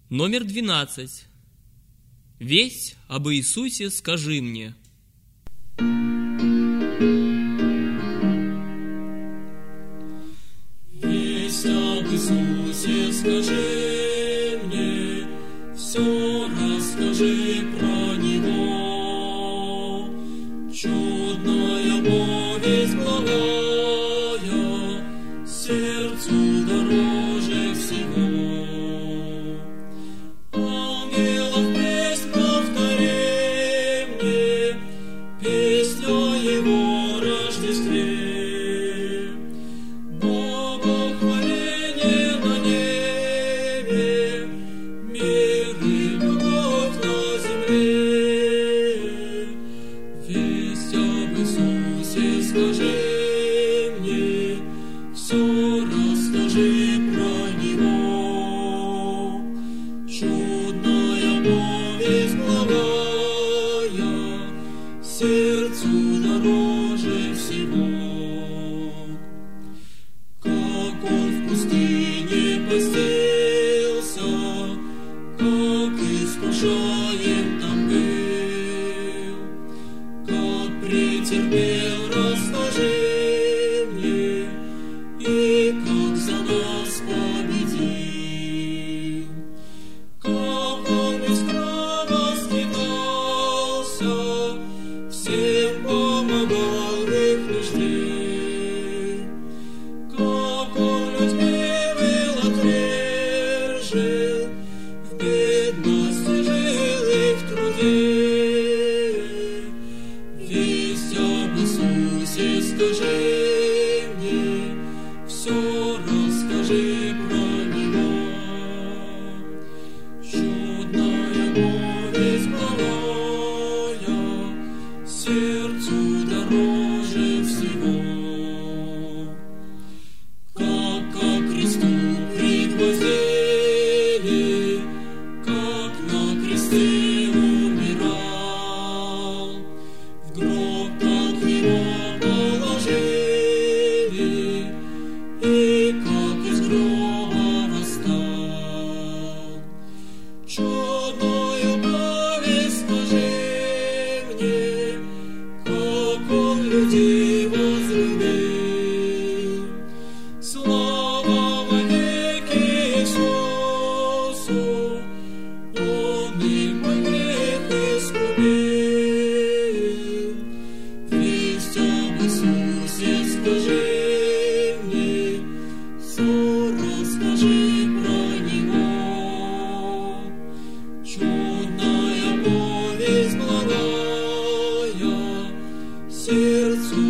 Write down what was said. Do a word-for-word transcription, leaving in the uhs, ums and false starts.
Номер двенадцать. Весть об Иисусе скажи мне. Весть об Иисусе скажи мне, все расскажи про Него. Чудная повесть благая, сердцу дороже всего. Ангелов песнь повтори мне, песнь о Его Рождестве. Богу хваление на небе, мир и любовь на земле. Весть об Иисусе скажи мне, все расскажи про Него. Чудная повесть благая, сердцу дороже всего. Как Он в пустыне постился, как искушаем там был, как претерпел, расскажи мне, и как за нас победил. Как Он без крова скитался, всем помогал в их нужде. Как Он людьми был отвержен, в бедности жил и в труде. Весть об Иисусе скажи мне, все расскажи про Него. Чудная повесть благая, сердцу дороже всего. Как ко кресту пригвоздили, как на кресте умирал, в гроб как Его положили, и как из гроба восстал. Чудную повесть скажи мне, как Он людей возлюбил. Слава вовеки Иисусу, Он и мой грех искупил. Весть об Иисусе скажи мне, все расскажи про Него. Чудная повесть благая, сердцу